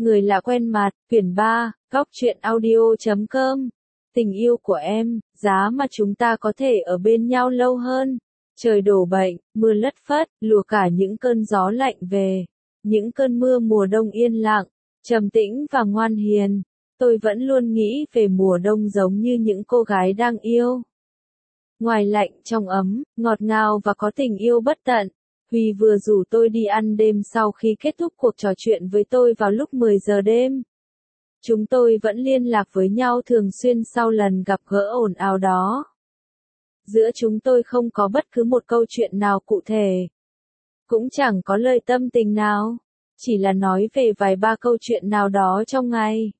Người lạ quen mặt, quyển 3, góc truyện audio.com. Tình yêu của em, giá mà chúng ta có thể ở bên nhau lâu hơn. Trời đổ bệnh, mưa lất phất, lùa cả những cơn gió lạnh về. Những cơn mưa mùa đông yên lặng, trầm tĩnh và ngoan hiền. Tôi vẫn luôn nghĩ về mùa đông giống như những cô gái đang yêu. Ngoài lạnh trong ấm, ngọt ngào và có tình yêu bất tận. Huy vừa rủ tôi đi ăn đêm sau khi kết thúc cuộc trò chuyện với tôi vào lúc 10 giờ đêm. Chúng tôi vẫn liên lạc với nhau thường xuyên sau lần gặp gỡ ồn ào đó. Giữa chúng tôi không có bất cứ một câu chuyện nào cụ thể. Cũng chẳng có lời tâm tình nào. Chỉ là nói về vài ba câu chuyện nào đó trong ngày.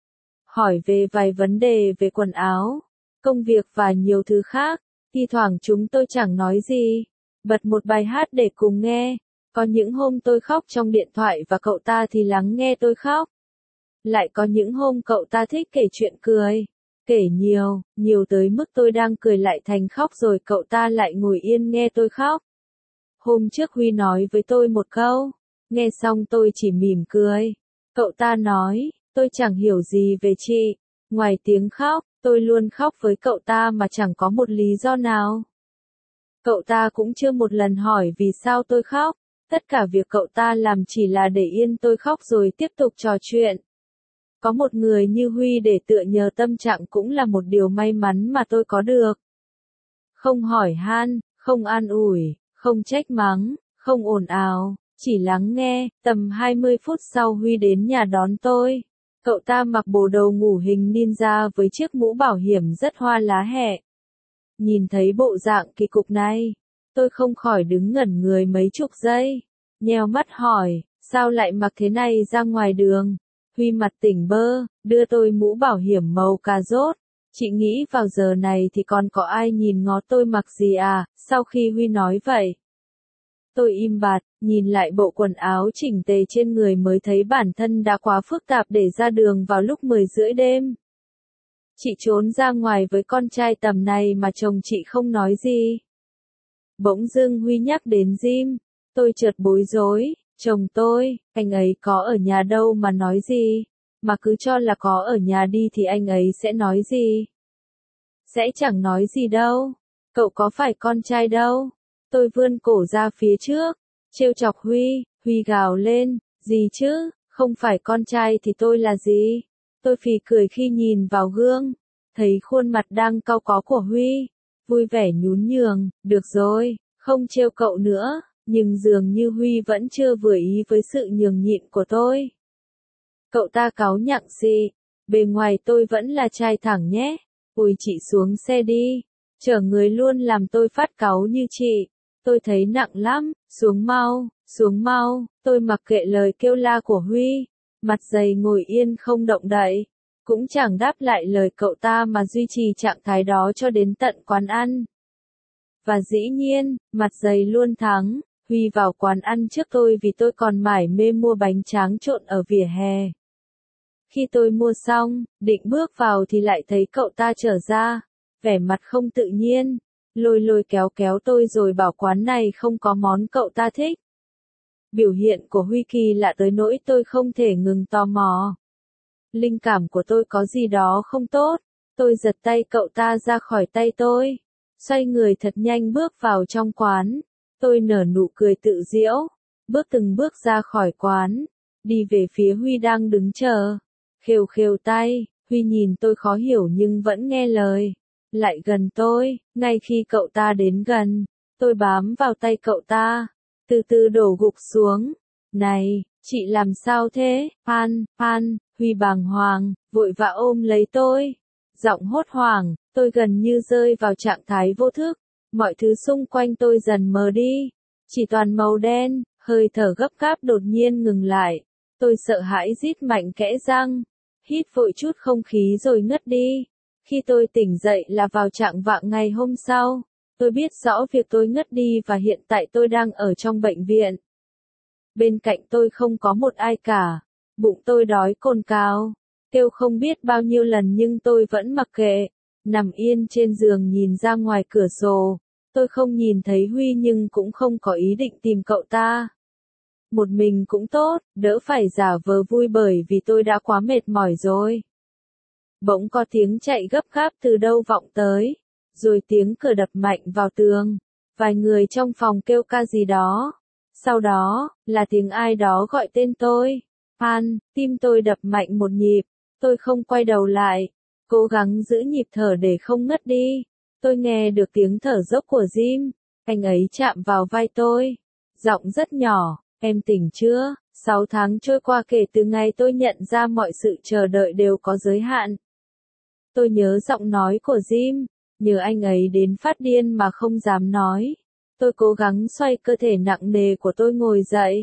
Hỏi về vài vấn đề về quần áo, công việc và nhiều thứ khác. Thi thoảng chúng tôi chẳng nói gì. Bật một bài hát để cùng nghe. Có những hôm tôi khóc trong điện thoại và cậu ta thì lắng nghe tôi khóc. Lại có những hôm cậu ta thích kể chuyện cười. Kể nhiều tới mức tôi đang cười lại thành khóc rồi cậu ta lại ngồi yên nghe tôi khóc. Hôm trước Huy nói với tôi một câu. Nghe xong tôi chỉ mỉm cười. Cậu ta nói, tôi chẳng hiểu gì về chị. Ngoài tiếng khóc, tôi luôn khóc với cậu ta mà chẳng có một lý do nào. Cậu ta cũng chưa một lần hỏi vì sao tôi khóc. Tất cả việc cậu ta làm chỉ là để yên tôi khóc rồi tiếp tục trò chuyện. Có một người như Huy để tựa nhờ tâm trạng cũng là một điều may mắn mà tôi có được. Không hỏi han, không an ủi, không trách mắng, không ồn ào, chỉ lắng nghe. Tầm 20 phút sau Huy đến nhà đón tôi. Cậu ta mặc bộ đồ ngủ hình ninja với chiếc mũ bảo hiểm rất hoa lá hẹ. Nhìn thấy bộ dạng kỳ cục này, tôi không khỏi đứng ngẩn người mấy chục giây. Nheo mắt hỏi, sao lại mặc thế này ra ngoài đường? Huy mặt tỉnh bơ, đưa tôi mũ bảo hiểm màu cà rốt. Chị nghĩ vào giờ này thì còn có ai nhìn ngó tôi mặc gì à? Sau khi Huy nói vậy, tôi im bặt, nhìn lại bộ quần áo chỉnh tề trên người mới thấy bản thân đã quá phức tạp để ra đường vào lúc 10 rưỡi đêm. Chị trốn ra ngoài với con trai tầm này mà chồng chị không nói gì. Bỗng dưng Huy nhắc đến Jim, tôi chợt bối rối. Chồng tôi, anh ấy có ở nhà đâu mà nói gì, mà cứ cho là có ở nhà đi thì anh ấy sẽ nói gì. Sẽ chẳng nói gì đâu, cậu có phải con trai đâu. Tôi vươn cổ ra phía trước, trêu chọc Huy. Huy gào lên, gì chứ, không phải con trai thì tôi là gì. Tôi phì cười khi nhìn vào gương, thấy khuôn mặt đang cau có của Huy, vui vẻ nhún nhường, được rồi, không trêu cậu nữa. Nhưng dường như Huy vẫn chưa vừa ý với sự nhường nhịn của tôi. Cậu ta cáu nhặng xì, bề ngoài tôi vẫn là trai thẳng nhé. Ui chị xuống xe đi, chở người luôn làm tôi phát cáu như chị. Tôi thấy nặng lắm, xuống mau, tôi mặc kệ lời kêu la của Huy. Mặt dày ngồi yên không động đậy, cũng chẳng đáp lại lời cậu ta mà duy trì trạng thái đó cho đến tận quán ăn. Và dĩ nhiên, mặt dày luôn thắng. Huy vào quán ăn trước tôi vì tôi còn mải mê mua bánh tráng trộn ở vỉa hè. Khi tôi mua xong, định bước vào thì lại thấy cậu ta trở ra, vẻ mặt không tự nhiên, lôi kéo tôi rồi bảo quán này không có món cậu ta thích. Biểu hiện của Huy kỳ lạ tới nỗi tôi không thể ngừng tò mò. Linh cảm của tôi có gì đó không tốt, tôi giật tay cậu ta ra khỏi tay tôi, xoay người thật nhanh bước vào trong quán. Tôi nở nụ cười tự giễu, bước từng bước ra khỏi quán, đi về phía Huy đang đứng chờ. Khều tay, Huy nhìn tôi khó hiểu nhưng vẫn nghe lời. Lại gần tôi, ngay khi cậu ta đến gần, tôi bám vào tay cậu ta, từ từ đổ gục xuống. Này, chị làm sao thế? Phan, Huy bàng hoàng, vội vã ôm lấy tôi. Giọng hốt hoảng, tôi gần như rơi vào trạng thái vô thức. Mọi thứ xung quanh tôi dần mờ đi, chỉ toàn màu đen, hơi thở gấp gáp đột nhiên ngừng lại. Tôi sợ hãi rít mạnh kẽ răng, hít vội chút không khí rồi ngất đi. Khi tôi tỉnh dậy là vào trạng vạng ngày hôm sau, tôi biết rõ việc tôi ngất đi và hiện tại tôi đang ở trong bệnh viện. Bên cạnh tôi không có một ai cả, bụng tôi đói cồn cào, kêu không biết bao nhiêu lần nhưng tôi vẫn mặc kệ. Nằm yên trên giường nhìn ra ngoài cửa sổ, tôi không nhìn thấy Huy nhưng cũng không có ý định tìm cậu ta. một mình cũng tốt, đỡ phải giả vờ vui bởi vì tôi đã quá mệt mỏi rồi. Bỗng có tiếng chạy gấp gáp từ đâu vọng tới, rồi tiếng cửa đập mạnh vào tường, vài người trong phòng kêu ca gì đó. Sau đó, là tiếng ai đó gọi tên tôi. Phan, tim tôi đập mạnh một nhịp, tôi không quay đầu lại, cố gắng giữ nhịp thở để không ngất đi. Tôi nghe được tiếng thở dốc của Jim, anh ấy chạm vào vai tôi, giọng rất nhỏ, em tỉnh chưa? 6 tháng trôi qua kể từ ngày tôi nhận ra mọi sự chờ đợi đều có giới hạn. Tôi nhớ giọng nói của Jim, nhớ anh ấy đến phát điên mà không dám nói. Tôi cố gắng xoay cơ thể nặng nề của tôi ngồi dậy.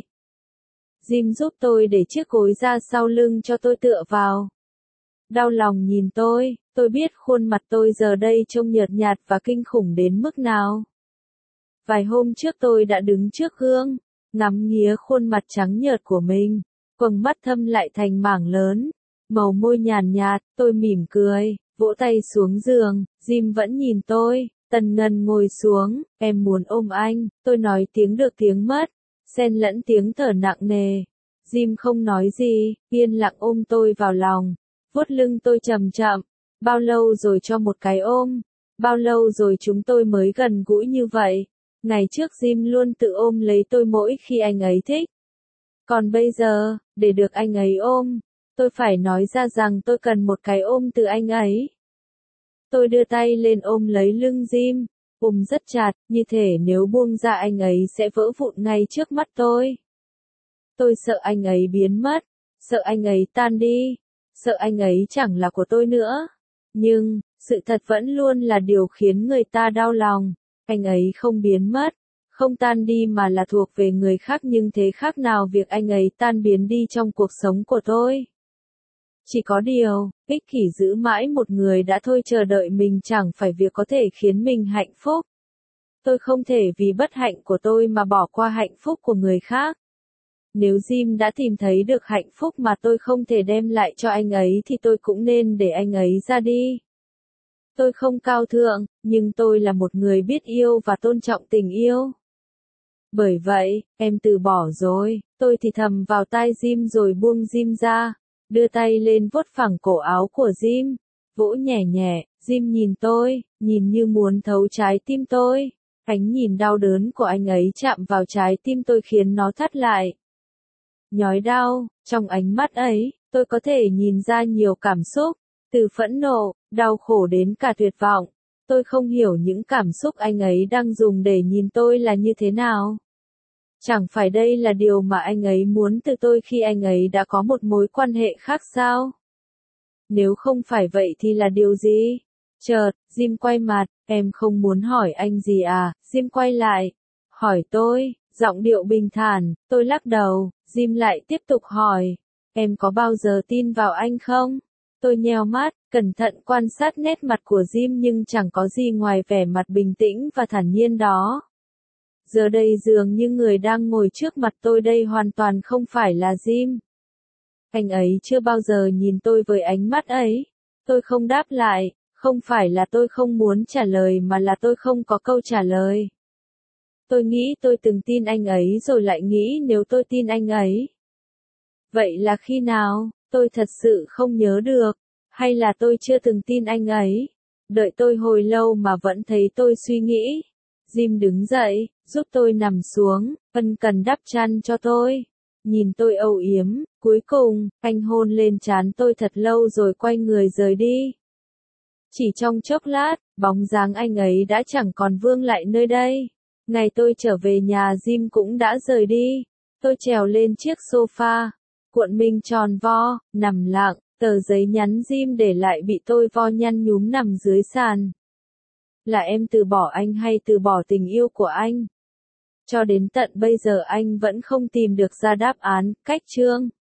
Jim giúp tôi để chiếc gối ra sau lưng cho tôi tựa vào. Đau lòng nhìn tôi biết khuôn mặt tôi giờ đây trông nhợt nhạt và kinh khủng đến mức nào. Vài hôm trước tôi đã đứng trước gương, ngắm nghía khuôn mặt trắng nhợt của mình, quầng mắt thâm lại thành mảng lớn, màu môi nhàn nhạt, tôi mỉm cười, vỗ tay xuống giường, Jim vẫn nhìn tôi. Tần Ngân ngồi xuống, em muốn ôm anh, tôi nói tiếng được tiếng mất, xen lẫn tiếng thở nặng nề. Jim không nói gì, yên lặng ôm tôi vào lòng, vuốt lưng tôi chậm chậm. Bao lâu rồi cho một cái ôm? Bao lâu rồi chúng tôi mới gần gũi như vậy? Ngày trước Jim luôn tự ôm lấy tôi mỗi khi anh ấy thích. Còn bây giờ, để được anh ấy ôm, tôi phải nói ra rằng tôi cần một cái ôm từ anh ấy. Tôi đưa tay lên ôm lấy lưng Jim, ôm rất chặt, như thể nếu buông ra anh ấy sẽ vỡ vụn ngay trước mắt tôi. Tôi sợ anh ấy biến mất, sợ anh ấy tan đi, sợ anh ấy chẳng là của tôi nữa. Nhưng, sự thật vẫn luôn là điều khiến người ta đau lòng. Anh ấy không biến mất, không tan đi mà là thuộc về người khác, nhưng thế khác nào việc anh ấy tan biến đi trong cuộc sống của tôi. Chỉ có điều, ích kỷ giữ mãi một người đã thôi chờ đợi mình chẳng phải việc có thể khiến mình hạnh phúc. Tôi không thể vì bất hạnh của tôi mà bỏ qua hạnh phúc của người khác. Nếu Jim đã tìm thấy được hạnh phúc mà tôi không thể đem lại cho anh ấy thì tôi cũng nên để anh ấy ra đi. Tôi không cao thượng, nhưng tôi là một người biết yêu và tôn trọng tình yêu. Bởi vậy, em từ bỏ rồi, tôi thì thầm vào tai Jim rồi buông Jim ra, đưa tay lên vuốt phẳng cổ áo của Jim, vỗ nhẹ nhẹ. Jim nhìn tôi, nhìn như muốn thấu trái tim tôi. Ánh nhìn đau đớn của anh ấy chạm vào trái tim tôi khiến nó thắt lại. Nhói đau, trong ánh mắt ấy, tôi có thể nhìn ra nhiều cảm xúc, từ phẫn nộ, đau khổ đến cả tuyệt vọng. Tôi không hiểu những cảm xúc anh ấy đang dùng để nhìn tôi là như thế nào. Chẳng phải đây là điều mà anh ấy muốn từ tôi khi anh ấy đã có một mối quan hệ khác sao? Nếu không phải vậy thì là điều gì? Chợt, Jim quay mặt, em không muốn hỏi anh gì à? Jim quay lại, hỏi tôi, giọng điệu bình thản. Tôi lắc đầu. Jim lại tiếp tục hỏi, em có bao giờ tin vào anh không? Tôi nheo mắt, cẩn thận quan sát nét mặt của Jim nhưng chẳng có gì ngoài vẻ mặt bình tĩnh và thản nhiên đó. Giờ đây dường như người đang ngồi trước mặt tôi đây hoàn toàn không phải là Jim. Anh ấy chưa bao giờ nhìn tôi với ánh mắt ấy. Tôi không đáp lại, không phải là tôi không muốn trả lời mà là tôi không có câu trả lời. Tôi nghĩ tôi từng tin anh ấy rồi lại nghĩ nếu tôi tin anh ấy. Vậy là khi nào? Tôi thật sự không nhớ được. Hay là tôi chưa từng tin anh ấy? Đợi tôi hồi lâu mà vẫn thấy tôi suy nghĩ. Jim đứng dậy, giúp tôi nằm xuống, ân cần đắp chăn cho tôi. Nhìn tôi âu yếm, cuối cùng, anh hôn lên trán tôi thật lâu rồi quay người rời đi. Chỉ trong chốc lát, bóng dáng anh ấy đã chẳng còn vương lại nơi đây. Ngày tôi trở về nhà Jim cũng đã rời đi. Tôi trèo lên chiếc sofa, cuộn mình tròn vo, nằm lặng, tờ giấy nhắn Jim để lại bị tôi vo nhăn nhúm nằm dưới sàn. Là em từ bỏ anh hay từ bỏ tình yêu của anh? Cho đến tận bây giờ anh vẫn không tìm được ra đáp án. Cách chương